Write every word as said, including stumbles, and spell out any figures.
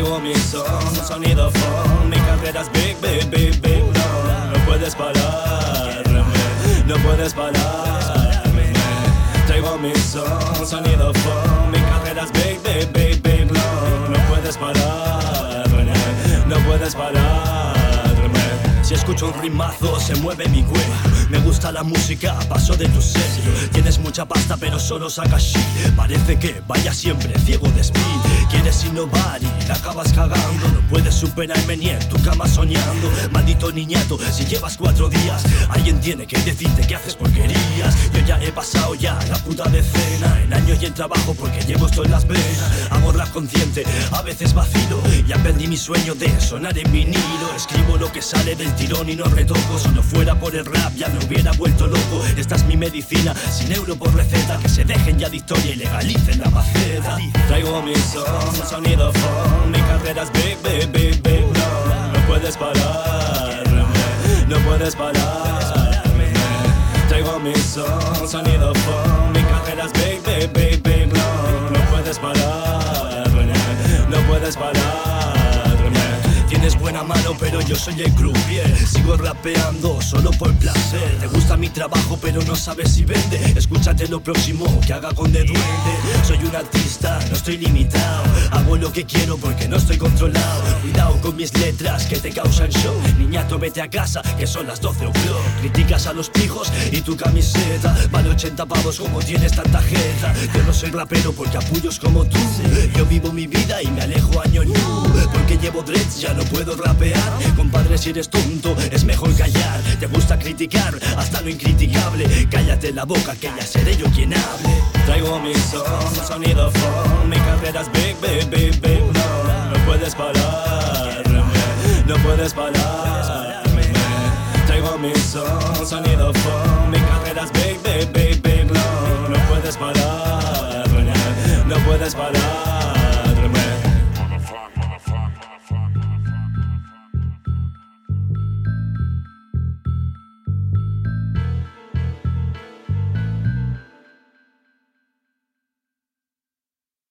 Traigo mi son, sonido phone. Mi carrera es big, big, big, big, no. No puedes pararme, no puedes pararme. Traigo mi son, sonido phone. Mi carrera es big, big, big, big, no. No puedes pararme, no puedes pararme. Si escucho un rimazo se mueve mi cuello. Me gusta la música, paso de tu sello. Tienes mucha pasta pero solo sacas shit. Parece que vaya siempre ciego de speed. Quieres innovar y la acabas cagando. No puedes superarme ni en tu cama soñando. Maldito niñato, si llevas cuatro días alguien tiene que decirte que haces porquerías. Yo ya he pasado ya la puta decena en años y en trabajo porque llevo esto en las venas. Hago rap consciente, a veces vacilo. Ya perdí mi sueño de sonar en vinilo. Escribo lo que sale del tirón y no retoco. Si no fuera por el rap ya me hubiera vuelto loco. Esta es mi medicina, sin euro por receta. Que se dejen ya de historia y legalicen la maceta. Traigo mi son, sonido phone. Mi carrera es big, big, big, big, no. No puedes pararme, no puedes pararme. Traigo mi son, sonido phone. Mi carrera es big, big, big, big, no. No puedes pararme, no puedes pararme. Tienes buena mano pero yo soy el croupier. Sigo rapeando solo por placer. Te gusta mi trabajo pero no sabes si vende. Escúchate lo próximo que haga con The Duende. Soy un artista, no estoy limitado. Hago lo que quiero porque no estoy controlado. Cuidado con mis letras que te causan show. Niñato, vete a casa que son las doce o'clock. Criticas a los pijos y tu camiseta vale ochenta pavos como tienes tanta jeta. Yo no soy rapero porque apuyos como tú. Yo vivo mi vida y me alejo año luz. Porque llevo dreads ya no puedo rapear. Compadre, si eres tonto es mejor callar. Te gusta criticar hasta lo incriticable. Cállate la boca que ya seré yo quien hable. Traigo mi son, sonido phone. Mi carrera es big, big, big, big, no. No puedes pararme, no puedes pararme. Traigo mi son, sonido phone. Mi carrera es big, big, big, big, no. No puedes pararme, no puedes pararme.